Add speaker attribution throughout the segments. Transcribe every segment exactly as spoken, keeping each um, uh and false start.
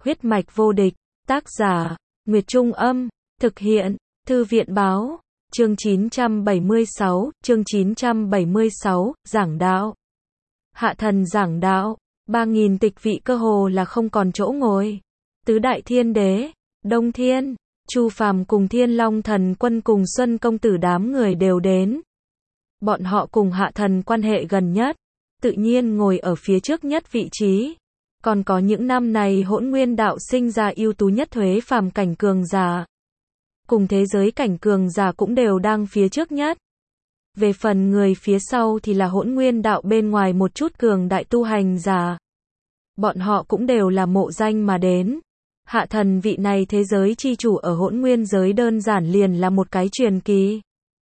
Speaker 1: Huyết mạch vô địch, tác giả, Nguyệt Trung Âm, thực hiện, Thư viện Báo, chương chín trăm bảy mươi sáu, chương chín trăm bảy mươi sáu, giảng đạo. Hạ thần giảng đạo, ba nghìn tịch vị cơ hồ là không còn chỗ ngồi. Tứ đại thiên đế, Đông Thiên, Chu Phàm cùng Thiên Long Thần Quân cùng Xuân Công Tử đám người đều đến. Bọn họ cùng hạ thần quan hệ gần nhất, tự nhiên ngồi ở phía trước nhất vị trí. Còn có những năm này hỗn nguyên đạo sinh ra ưu tú nhất thuế phàm cảnh cường giả. Cùng thế giới cảnh cường giả cũng đều đang phía trước nhất. Về phần người phía sau thì là hỗn nguyên đạo bên ngoài một chút cường đại tu hành giả. Bọn họ cũng đều là mộ danh mà đến. Hạ thần vị này thế giới chi chủ ở hỗn nguyên giới đơn giản liền là một cái truyền kỳ.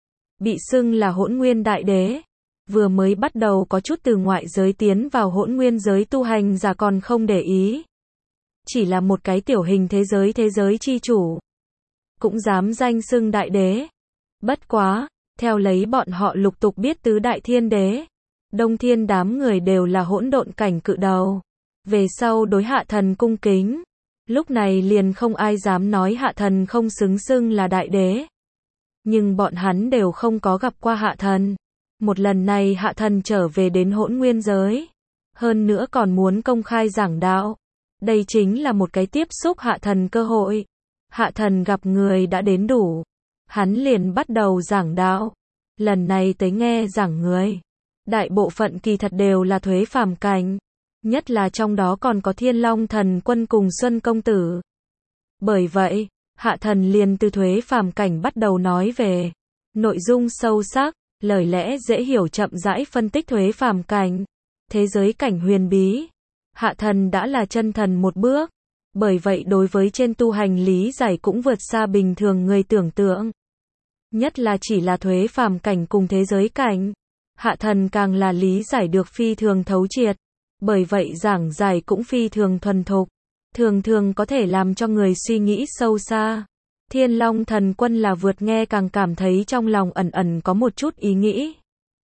Speaker 1: Bị xưng là hỗn nguyên đại đế. Vừa mới bắt đầu có chút từ ngoại giới tiến vào hỗn nguyên giới tu hành giả còn không để ý. Chỉ là một cái tiểu hình thế giới thế giới chi chủ. Cũng dám danh xưng đại đế. Bất quá, theo lấy bọn họ lục tục biết tứ đại thiên đế. Đông Thiên đám người đều là hỗn độn cảnh cự đầu. Về sau đối hạ thần cung kính. Lúc này liền không ai dám nói hạ thần không xứng xưng là đại đế. Nhưng bọn hắn đều không có gặp qua hạ thần. Một lần này hạ thần trở về đến hỗn nguyên giới. Hơn nữa còn muốn công khai giảng đạo. Đây chính là một cái tiếp xúc hạ thần cơ hội. Hạ thần gặp người đã đến đủ. Hắn liền bắt đầu giảng đạo. Lần này tới nghe giảng người. Đại bộ phận kỳ thật đều là thuế phàm cảnh. Nhất là trong đó còn có Thiên Long Thần Quân cùng Xuân Công Tử. Bởi vậy, hạ thần liền từ thuế phàm cảnh bắt đầu nói về. Nội dung sâu sắc, lời lẽ dễ hiểu chậm rãi phân tích thuế phàm cảnh. Thế giới cảnh huyền bí. Hạ thần đã là chân thần một bước. Bởi vậy đối với trên tu hành lý giải cũng vượt xa bình thường người tưởng tượng. Nhất là chỉ là thuế phàm cảnh cùng thế giới cảnh. Hạ thần càng là lý giải được phi thường thấu triệt. Bởi vậy giảng giải cũng phi thường thuần thục. Thường thường có thể làm cho người suy nghĩ sâu xa. Thiên Long Thần Quân là vượt nghe càng cảm thấy trong lòng ẩn ẩn có một chút ý nghĩ.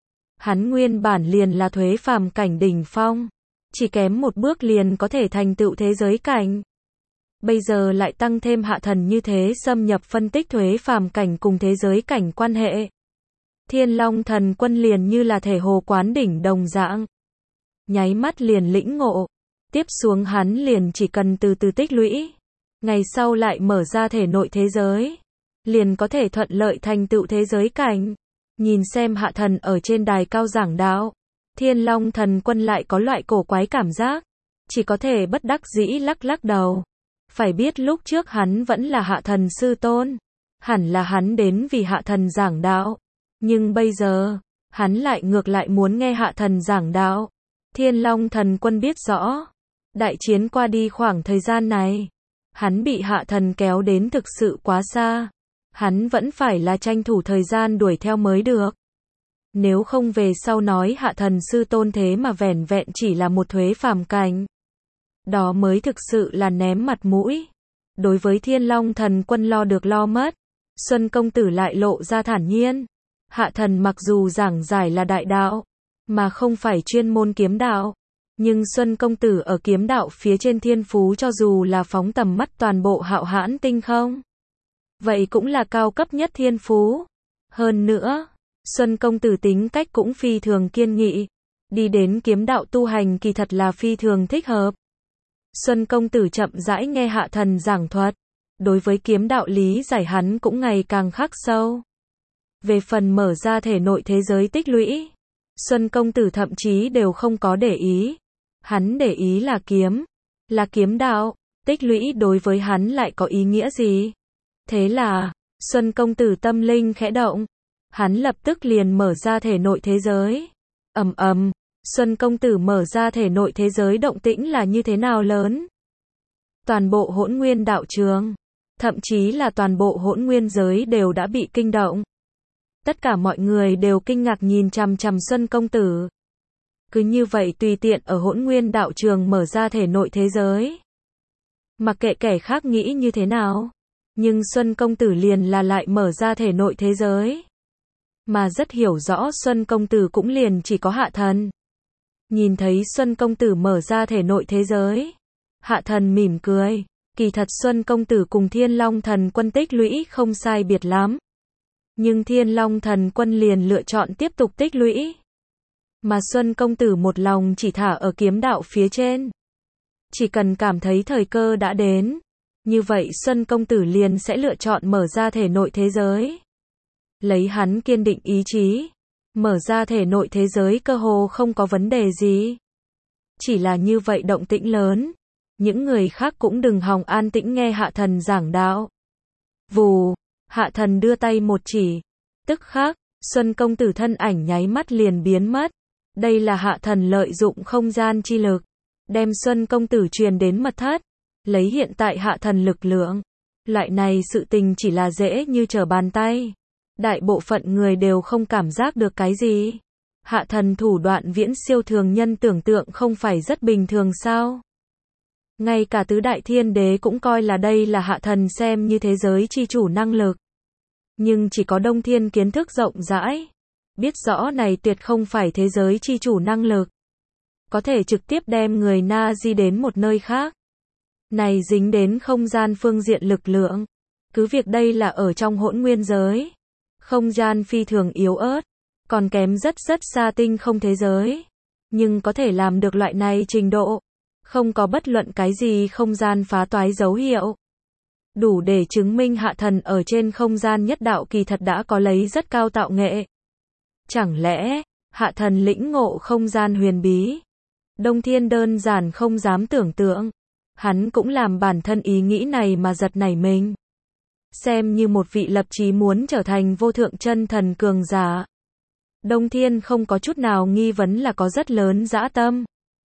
Speaker 1: Hắn nguyên bản liền là thuế phàm cảnh đỉnh phong. Chỉ kém một bước liền có thể thành tựu thế giới cảnh. Bây giờ lại tăng thêm hạ thần như thế xâm nhập phân tích thuế phàm cảnh cùng thế giới cảnh quan hệ. Thiên Long Thần Quân liền như là thể hồ quán đỉnh đồng dạng. Nháy mắt liền lĩnh ngộ. Tiếp xuống hắn liền chỉ cần từ từ tích lũy. Ngày sau lại mở ra thể nội thế giới. Liền có thể thuận lợi thành tựu thế giới cảnh. Nhìn xem hạ thần ở trên đài cao giảng đạo. Thiên Long Thần Quân lại có loại cổ quái cảm giác. Chỉ có thể bất đắc dĩ lắc lắc đầu. Phải biết lúc trước hắn vẫn là hạ thần sư tôn. Hẳn là hắn đến vì hạ thần giảng đạo. Nhưng bây giờ, hắn lại ngược lại muốn nghe hạ thần giảng đạo. Thiên Long Thần Quân biết rõ. Đại chiến qua đi khoảng thời gian này. Hắn bị hạ thần kéo đến thực sự quá xa. Hắn vẫn phải là tranh thủ thời gian đuổi theo mới được. Nếu không về sau nói hạ thần sư tôn thế mà vẻn vẹn chỉ là một thuế phàm cảnh. Đó mới thực sự là ném mặt mũi. Đối với Thiên Long Thần Quân lo được lo mất. Xuân Công Tử lại lộ ra thản nhiên. Hạ thần mặc dù giảng giải là đại đạo. Mà không phải chuyên môn kiếm đạo. Nhưng Xuân Công Tử ở kiếm đạo phía trên thiên phú cho dù là phóng tầm mắt toàn bộ hạo hãn tinh không. Vậy cũng là cao cấp nhất thiên phú. Hơn nữa, Xuân Công Tử tính cách cũng phi thường kiên nghị. Đi đến kiếm đạo tu hành kỳ thật là phi thường thích hợp. Xuân Công Tử chậm rãi nghe hạ thần giảng thuật. Đối với kiếm đạo lý giải hắn cũng ngày càng khắc sâu. Về phần mở ra thể nội thế giới tích lũy. Xuân Công Tử thậm chí đều không có để ý. Hắn để ý là kiếm. Là kiếm đạo. Tích lũy đối với hắn lại có ý nghĩa gì? Thế là, Xuân Công Tử tâm linh khẽ động. Hắn lập tức liền mở ra thể nội thế giới. Ầm ầm, Xuân Công Tử mở ra thể nội thế giới động tĩnh là như thế nào lớn? Toàn bộ hỗn nguyên đạo trường. Thậm chí là toàn bộ hỗn nguyên giới đều đã bị kinh động. Tất cả mọi người đều kinh ngạc nhìn chằm chằm Xuân Công Tử. Cứ như vậy tùy tiện ở hỗn nguyên đạo trường mở ra thể nội thế giới. Mặc kệ kẻ khác nghĩ như thế nào. Nhưng Xuân Công Tử liền là lại mở ra thể nội thế giới. Mà rất hiểu rõ Xuân Công Tử cũng liền chỉ có hạ thần. Nhìn thấy Xuân Công Tử mở ra thể nội thế giới. Hạ thần mỉm cười. Kỳ thật Xuân công tử cùng Thiên Long thần quân tích lũy không sai biệt lắm. Nhưng Thiên Long thần quân liền lựa chọn tiếp tục tích lũy. Mà Xuân công tử một lòng chỉ thả ở kiếm đạo phía trên. Chỉ cần cảm thấy thời cơ đã đến. Như vậy Xuân công tử liền sẽ lựa chọn mở ra thể nội thế giới. Lấy hắn kiên định ý chí. Mở ra thể nội thế giới cơ hồ không có vấn đề gì. Chỉ là như vậy động tĩnh lớn. Những người khác cũng đừng hòng an tĩnh nghe hạ thần giảng đạo. Vù, hạ thần đưa tay một chỉ. Tức khắc, Xuân công tử thân ảnh nháy mắt liền biến mất. Đây là hạ thần lợi dụng không gian chi lực. Đem Xuân công tử truyền đến mật thất. Lấy hiện tại hạ thần lực lượng. Loại này sự tình chỉ là dễ như trở bàn tay. Đại bộ phận người đều không cảm giác được cái gì. Hạ thần thủ đoạn viễn siêu thường nhân tưởng tượng không phải rất bình thường sao? Ngay cả tứ đại thiên đế cũng coi là đây là hạ thần xem như thế giới chi chủ năng lực. Nhưng chỉ có Đông Thiên kiến thức rộng rãi. Biết rõ này tuyệt không phải thế giới chi chủ năng lực. Có thể trực tiếp đem người na di đến một nơi khác. Này dính đến không gian phương diện lực lượng. Cứ việc đây là ở trong hỗn nguyên giới. Không gian phi thường yếu ớt. Còn kém rất rất xa tinh không thế giới. Nhưng có thể làm được loại này trình độ. Không có bất luận cái gì không gian phá toái dấu hiệu. Đủ để chứng minh hạ thần ở trên không gian nhất đạo kỳ thật đã có lấy rất cao tạo nghệ. Chẳng lẽ, hạ thần lĩnh ngộ không gian huyền bí? Đông Thiên đơn giản không dám tưởng tượng. Hắn cũng làm bản thân ý nghĩ này mà giật nảy mình. Xem như một vị lập chí muốn trở thành vô thượng chân thần cường giả. Đông Thiên không có chút nào nghi vấn là có rất lớn dã tâm.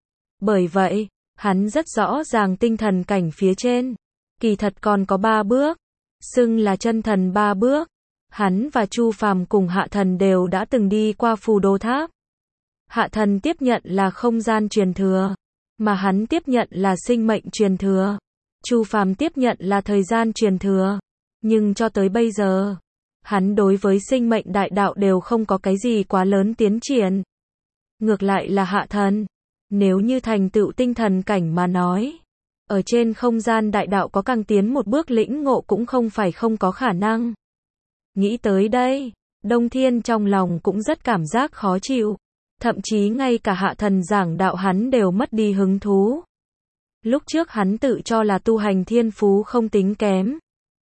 Speaker 1: Bởi vậy, hắn rất rõ ràng tinh thần cảnh phía trên. Kỳ thật còn có ba bước. Xưng là chân thần ba bước. Hắn và Chu Phàm cùng hạ thần đều đã từng đi qua phù đô tháp. Hạ thần tiếp nhận là không gian truyền thừa. Mà hắn tiếp nhận là sinh mệnh truyền thừa. Chu Phàm tiếp nhận là thời gian truyền thừa. Nhưng cho tới bây giờ, hắn đối với sinh mệnh đại đạo đều không có cái gì quá lớn tiến triển. Ngược lại là hạ thần. Nếu như thành tựu tinh thần cảnh mà nói. Ở trên không gian đại đạo có càng tiến một bước lĩnh ngộ cũng không phải không có khả năng. Nghĩ tới đây, Đông Thiên trong lòng cũng rất cảm giác khó chịu. Thậm chí ngay cả hạ thần giảng đạo hắn đều mất đi hứng thú. Lúc trước hắn tự cho là tu hành thiên phú không tính kém.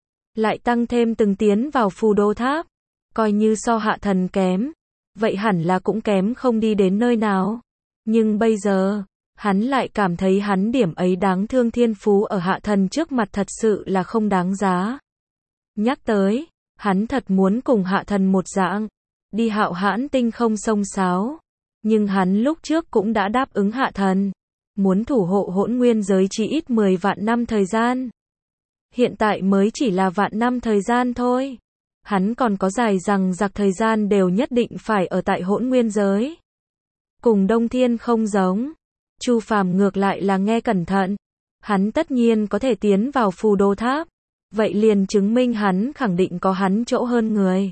Speaker 1: Lại tăng thêm từng tiến vào phù đô tháp. Coi như so hạ thần kém. Vậy hẳn là cũng kém không đi đến nơi nào. Nhưng bây giờ, hắn lại cảm thấy hắn điểm ấy đáng thương thiên phú ở hạ thần trước mặt thật sự là không đáng giá. Nhắc tới, hắn thật muốn cùng hạ thần một dạng. Đi hạo hãn tinh không sông sáo. Nhưng hắn lúc trước cũng đã đáp ứng hạ thần. Muốn thủ hộ hỗn nguyên giới chỉ ít mười vạn năm thời gian. Hiện tại mới chỉ là vạn năm thời gian thôi. Hắn còn có dài rằng giặc thời gian đều nhất định phải ở tại hỗn nguyên giới. Cùng Đông Thiên không giống. Chu Phàm ngược lại là nghe cẩn thận. Hắn tất nhiên có thể tiến vào phù đô tháp. Vậy liền chứng minh hắn khẳng định có hắn chỗ hơn người.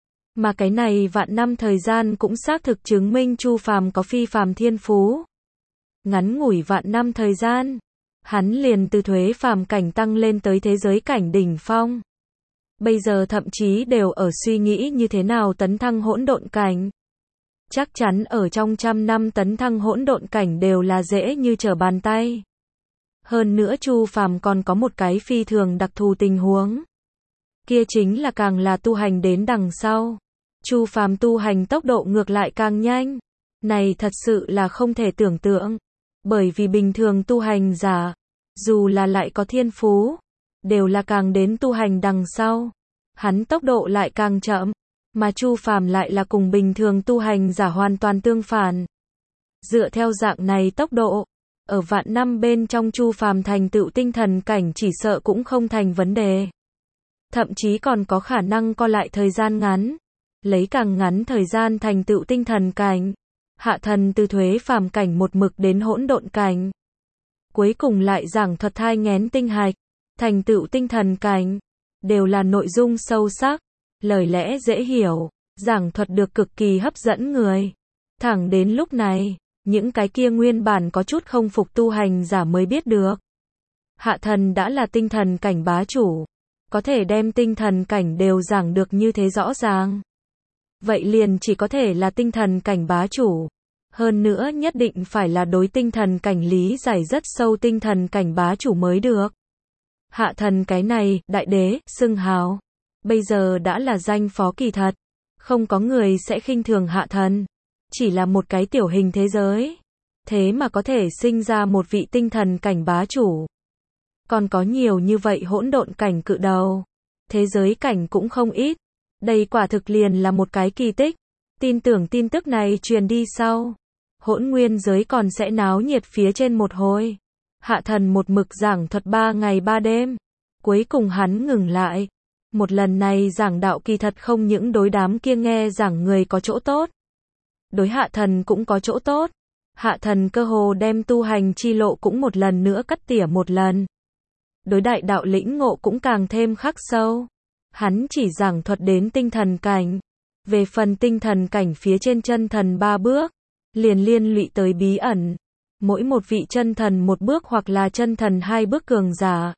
Speaker 1: Mà cái này vạn năm thời gian cũng xác thực chứng minh Chu Phàm có phi phàm thiên phú. Ngắn ngủi vạn năm thời gian, hắn liền từ thuế phàm cảnh tăng lên tới thế giới cảnh đỉnh phong. Bây giờ thậm chí đều ở suy nghĩ như thế nào tấn thăng hỗn độn cảnh. Chắc chắn ở trong trăm năm tấn thăng hỗn độn cảnh đều là dễ như trở bàn tay. Hơn nữa Chu Phàm còn có một cái phi thường đặc thù tình huống. Kia chính là càng là tu hành đến đằng sau. Chu Phàm tu hành tốc độ ngược lại càng nhanh. Này thật sự là không thể tưởng tượng. Bởi vì bình thường tu hành giả, dù là lại có thiên phú, đều là càng đến tu hành đằng sau. Hắn tốc độ lại càng chậm. Mà Chu Phàm lại là cùng bình thường tu hành giả hoàn toàn tương phản. Dựa theo dạng này tốc độ, ở vạn năm bên trong Chu Phàm thành tựu tinh thần cảnh chỉ sợ cũng không thành vấn đề. Thậm chí còn có khả năng co lại thời gian ngắn, lấy càng ngắn thời gian thành tựu tinh thần cảnh. Hạ thần từ thuế phàm cảnh một mực đến hỗn độn cảnh. Cuối cùng lại giảng thuật thai nghén tinh hạch, thành tựu tinh thần cảnh, đều là nội dung sâu sắc, lời lẽ dễ hiểu, giảng thuật được cực kỳ hấp dẫn người. Thẳng đến lúc này, những cái kia nguyên bản có chút không phục tu hành giả mới biết được. Hạ thần đã là tinh thần cảnh bá chủ, có thể đem tinh thần cảnh đều giảng được như thế rõ ràng. Vậy liền chỉ có thể là tinh thần cảnh bá chủ. Hơn nữa nhất định phải là đối tinh thần cảnh lý giải rất sâu tinh thần cảnh bá chủ mới được. Hạ thần cái này, đại đế, xưng hào, bây giờ đã là danh phó kỳ thật. Không có người sẽ khinh thường hạ thần. Chỉ là một cái tiểu hình thế giới. Thế mà có thể sinh ra một vị tinh thần cảnh bá chủ. Còn có nhiều như vậy hỗn độn cảnh cự đầu. Thế giới cảnh cũng không ít. Đây quả thực liền là một cái kỳ tích. Tin tưởng tin tức này truyền đi sau. Hỗn nguyên giới còn sẽ náo nhiệt phía trên một hồi. Hạ thần một mực giảng thuật ba ngày ba đêm. Cuối cùng hắn ngừng lại. Một lần này giảng đạo kỳ thật không những đối đám kia nghe giảng người có chỗ tốt. Đối hạ thần cũng có chỗ tốt. Hạ thần cơ hồ đem tu hành chi lộ cũng một lần nữa cắt tỉa một lần. Đối đại đạo lĩnh ngộ cũng càng thêm khắc sâu. Hắn chỉ giảng thuật đến tinh thần cảnh. Về phần tinh thần cảnh phía trên chân thần ba bước, liền liên lụy tới bí ẩn. Mỗi một vị chân thần một bước hoặc là chân thần hai bước cường giả,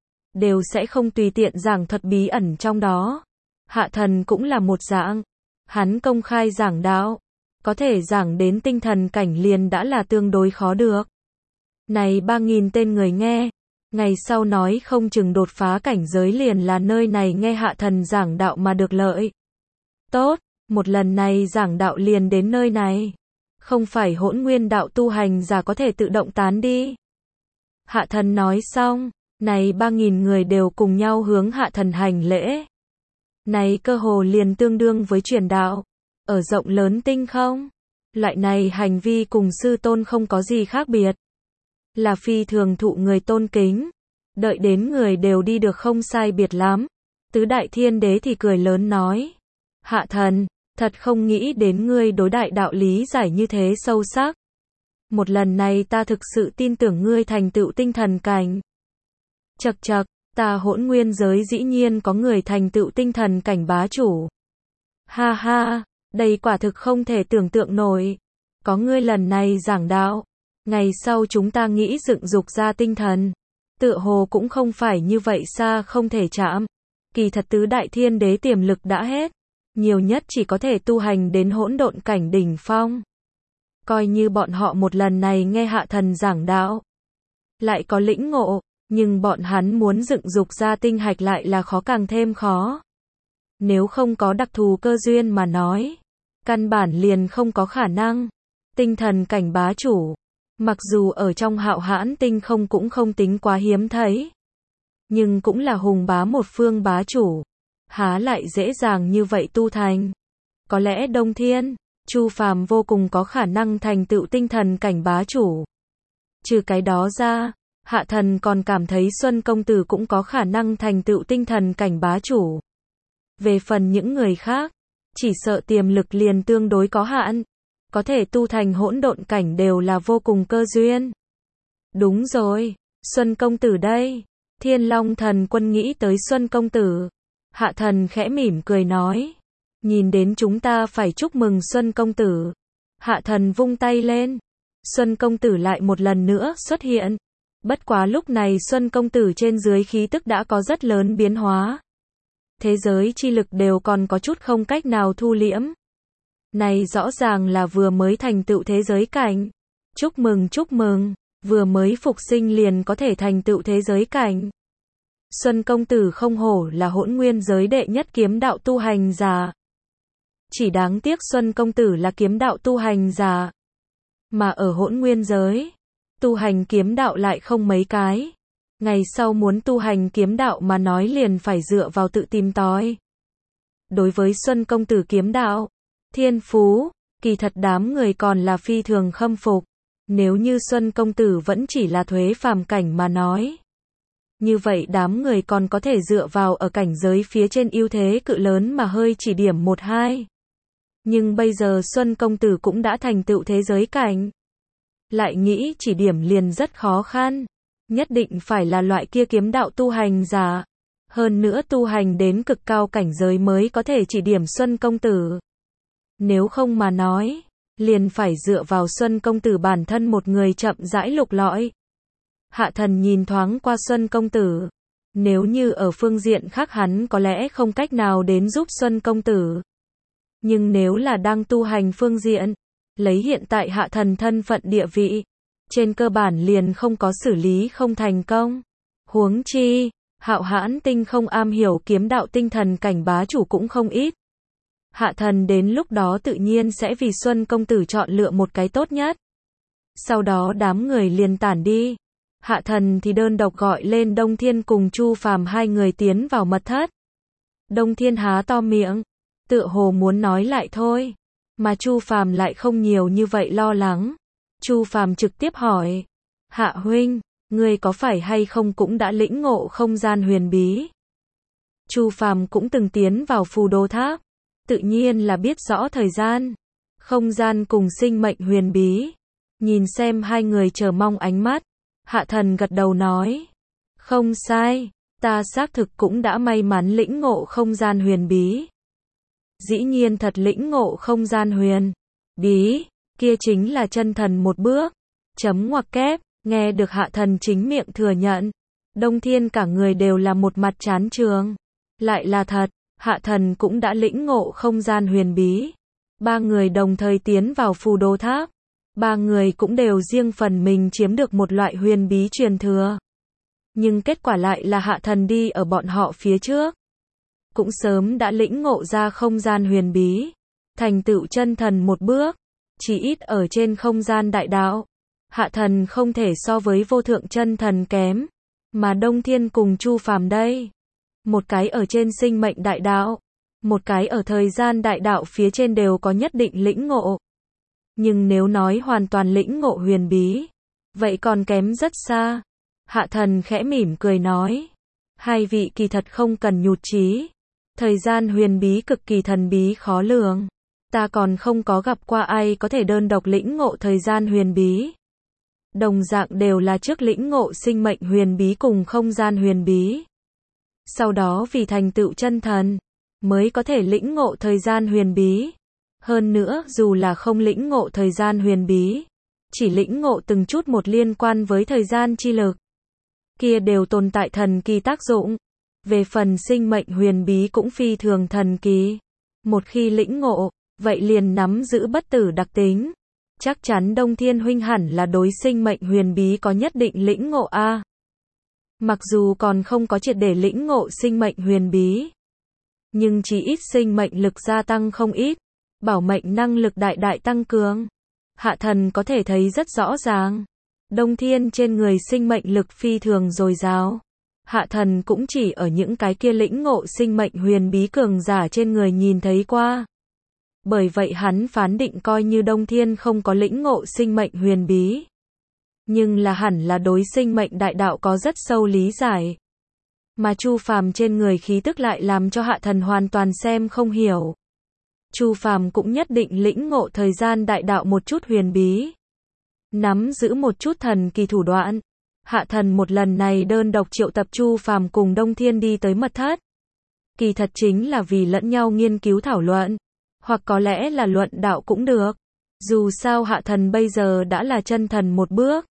Speaker 1: đều sẽ không tùy tiện giảng thuật bí ẩn trong đó. Hạ thần cũng là một dạng. Hắn công khai giảng đạo, có thể giảng đến tinh thần cảnh liền đã là tương đối khó được. Này ba nghìn tên người nghe, ngày sau nói không chừng đột phá cảnh giới liền là nơi này nghe hạ thần giảng đạo mà được lợi. Tốt, một lần này giảng đạo liền đến nơi này. Không phải hỗn nguyên đạo tu hành giả có thể tự động tán đi. Hạ thần nói xong, này ba nghìn người đều cùng nhau hướng hạ thần hành lễ. Này cơ hồ liền tương đương với truyền đạo. Ở rộng lớn tinh không, loại này hành vi cùng sư tôn không có gì khác biệt. Là phi thường thụ người tôn kính. Đợi đến người đều đi được không sai biệt lắm. Tứ đại thiên đế thì cười lớn nói. Hạ thần, thật không nghĩ đến ngươi đối đại đạo lý giải như thế sâu sắc. Một lần này ta thực sự tin tưởng ngươi thành tựu tinh thần cảnh. Chậc chậc, ta hỗn nguyên giới dĩ nhiên có người thành tựu tinh thần cảnh bá chủ. Ha ha, đây quả thực không thể tưởng tượng nổi. Có ngươi lần này giảng đạo, ngày sau chúng ta nghĩ dựng dục ra tinh thần. Tựa hồ cũng không phải như vậy xa không thể chạm. Kỳ thật tứ đại thiên đế tiềm lực đã hết. Nhiều nhất chỉ có thể tu hành đến hỗn độn cảnh đỉnh phong. Coi như bọn họ một lần này nghe hạ thần giảng đạo, lại có lĩnh ngộ, nhưng bọn hắn muốn dựng dục ra tinh hạch lại là khó càng thêm khó. Nếu không có đặc thù cơ duyên mà nói, căn bản liền không có khả năng. Tinh thần cảnh bá chủ, mặc dù ở trong hạo hãn tinh không cũng không tính quá hiếm thấy, nhưng cũng là hùng bá một phương bá chủ. Há lại dễ dàng như vậy tu thành. Có lẽ Đông Thiên, Chu Phàm vô cùng có khả năng thành tựu tinh thần cảnh bá chủ. Trừ cái đó ra, hạ thần còn cảm thấy Xuân công tử cũng có khả năng thành tựu tinh thần cảnh bá chủ. Về phần những người khác, chỉ sợ tiềm lực liền tương đối có hạn. Có thể tu thành hỗn độn cảnh đều là vô cùng cơ duyên. Đúng rồi, Xuân công tử đây. Thiên Long thần quân nghĩ tới Xuân công tử. Hạ thần khẽ mỉm cười nói. Nhìn đến chúng ta phải chúc mừng Xuân công tử. Hạ thần vung tay lên. Xuân công tử lại một lần nữa xuất hiện. Bất quá lúc này Xuân công tử trên dưới khí tức đã có rất lớn biến hóa. Thế giới chi lực đều còn có chút không cách nào thu liễm. Này rõ ràng là vừa mới thành tựu thế giới cảnh. Chúc mừng chúc mừng, vừa mới phục sinh liền có thể thành tựu thế giới cảnh. Xuân công tử không hổ là hỗn nguyên giới đệ nhất kiếm đạo tu hành giả. Chỉ đáng tiếc Xuân công tử là kiếm đạo tu hành giả. Mà ở hỗn nguyên giới, tu hành kiếm đạo lại không mấy cái. Ngày sau muốn tu hành kiếm đạo mà nói liền phải dựa vào tự tìm tòi. Đối với Xuân công tử kiếm đạo, thiên phú, kỳ thật đám người còn là phi thường khâm phục. Nếu như Xuân công tử vẫn chỉ là thuế phàm cảnh mà nói, như vậy đám người còn có thể dựa vào ở cảnh giới phía trên ưu thế cự lớn mà hơi chỉ điểm một hai. Nhưng bây giờ Xuân công tử cũng đã thành tựu thế giới cảnh. Lại nghĩ chỉ điểm liền rất khó khăn. Nhất định phải là loại kia kiếm đạo tu hành giả. Hơn nữa tu hành đến cực cao cảnh giới mới có thể chỉ điểm Xuân công tử. Nếu không mà nói, liền phải dựa vào Xuân công tử bản thân một người chậm rãi lục lọi. Hạ Thần nhìn thoáng qua Xuân công tử. Nếu như ở phương diện khác hắn có lẽ không cách nào đến giúp Xuân công tử. Nhưng nếu là đang tu hành phương diện, lấy hiện tại Hạ Thần thân phận địa vị, trên cơ bản liền không có xử lý không thành công. Huống chi, Hạo Hãn Tinh không am hiểu kiếm đạo tinh thần cảnh bá chủ cũng không ít. Hạ Thần đến lúc đó tự nhiên sẽ vì Xuân công tử chọn lựa một cái tốt nhất. Sau đó đám người liền tản đi. Hạ Thần thì đơn độc gọi lên Đông Thiên cùng Chu Phàm hai người tiến vào mật thất. Đông Thiên há to miệng, tựa hồ muốn nói lại thôi, mà Chu Phàm lại không nhiều như vậy lo lắng. Chu Phàm trực tiếp hỏi, Hạ huynh, ngươi có phải hay không cũng đã lĩnh ngộ không gian huyền bí? Chu Phàm cũng từng tiến vào Phù Đô Tháp, tự nhiên là biết rõ thời gian, không gian cùng sinh mệnh huyền bí. Nhìn xem hai người chờ mong ánh mắt, Hạ Thần gật đầu nói, không sai, ta xác thực cũng đã may mắn lĩnh ngộ không gian huyền bí. Dĩ nhiên thật lĩnh ngộ không gian huyền bí, kia chính là chân thần một bước. Chấm ngoặc kép, nghe được Hạ Thần chính miệng thừa nhận, Đông Thiên cả người đều là một mặt chán trường. Lại là thật, Hạ Thần cũng đã lĩnh ngộ không gian huyền bí. Ba người đồng thời tiến vào Phù Đô Tháp. Ba người cũng đều riêng phần mình chiếm được một loại huyền bí truyền thừa. Nhưng kết quả lại là Hạ Thần đi ở bọn họ phía trước, cũng sớm đã lĩnh ngộ ra không gian huyền bí, thành tựu chân thần một bước, chỉ ít ở trên không gian đại đạo. Hạ Thần không thể so với vô thượng chân thần kém, mà Đông Thiên cùng Chu Phàm đây, một cái ở trên sinh mệnh đại đạo, một cái ở thời gian đại đạo phía trên đều có nhất định lĩnh ngộ. Nhưng nếu nói hoàn toàn lĩnh ngộ huyền bí, vậy còn kém rất xa. Hạ Thần khẽ mỉm cười nói, hai vị kỳ thật không cần nhụt chí. Thời gian huyền bí cực kỳ thần bí khó lường. Ta còn không có gặp qua ai có thể đơn độc lĩnh ngộ thời gian huyền bí. Đồng dạng đều là trước lĩnh ngộ sinh mệnh huyền bí cùng không gian huyền bí. Sau đó vì thành tựu chân thần, mới có thể lĩnh ngộ thời gian huyền bí. Hơn nữa, dù là không lĩnh ngộ thời gian huyền bí, chỉ lĩnh ngộ từng chút một liên quan với thời gian chi lực, kia đều tồn tại thần kỳ tác dụng. Về phần sinh mệnh huyền bí cũng phi thường thần kỳ. Một khi lĩnh ngộ, vậy liền nắm giữ bất tử đặc tính. Chắc chắn Đông Thiên huynh hẳn là đối sinh mệnh huyền bí có nhất định lĩnh ngộ a. Mặc dù còn không có triệt để lĩnh ngộ sinh mệnh huyền bí, nhưng chỉ ít sinh mệnh lực gia tăng không ít, bảo mệnh năng lực đại đại tăng cường. Hạ Thần có thể thấy rất rõ ràng, Đông Thiên trên người sinh mệnh lực phi thường dồi dào. Hạ Thần cũng chỉ ở những cái kia lĩnh ngộ sinh mệnh huyền bí cường giả trên người nhìn thấy qua. Bởi vậy hắn phán định coi như Đông Thiên không có lĩnh ngộ sinh mệnh huyền bí, nhưng là hẳn là đối sinh mệnh đại đạo có rất sâu lý giải. Mà Chu Phàm trên người khí tức lại làm cho Hạ Thần hoàn toàn xem không hiểu. Chu Phàm cũng nhất định lĩnh ngộ thời gian đại đạo một chút huyền bí, nắm giữ một chút thần kỳ thủ đoạn. Hạ Thần một lần này đơn độc triệu tập Chu Phàm cùng Đông Thiên đi tới mật thất. Kỳ thật chính là vì lẫn nhau nghiên cứu thảo luận, hoặc có lẽ là luận đạo cũng được. Dù sao Hạ Thần bây giờ đã là chân thần một bước,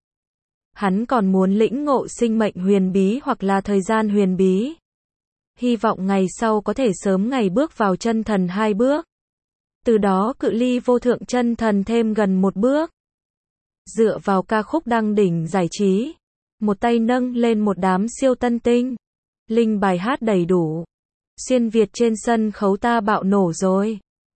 Speaker 1: hắn còn muốn lĩnh ngộ sinh mệnh huyền bí hoặc là thời gian huyền bí. Hy vọng ngày sau có thể sớm ngày bước vào chân thần hai bước, từ đó cự ly vô thượng chân thần thêm gần một bước. Dựa vào ca khúc đăng đỉnh giải trí, một tay nâng lên một đám siêu tân tinh, linh bài hát đầy đủ, xuyên Việt trên sân khấu ta bạo nổ rồi.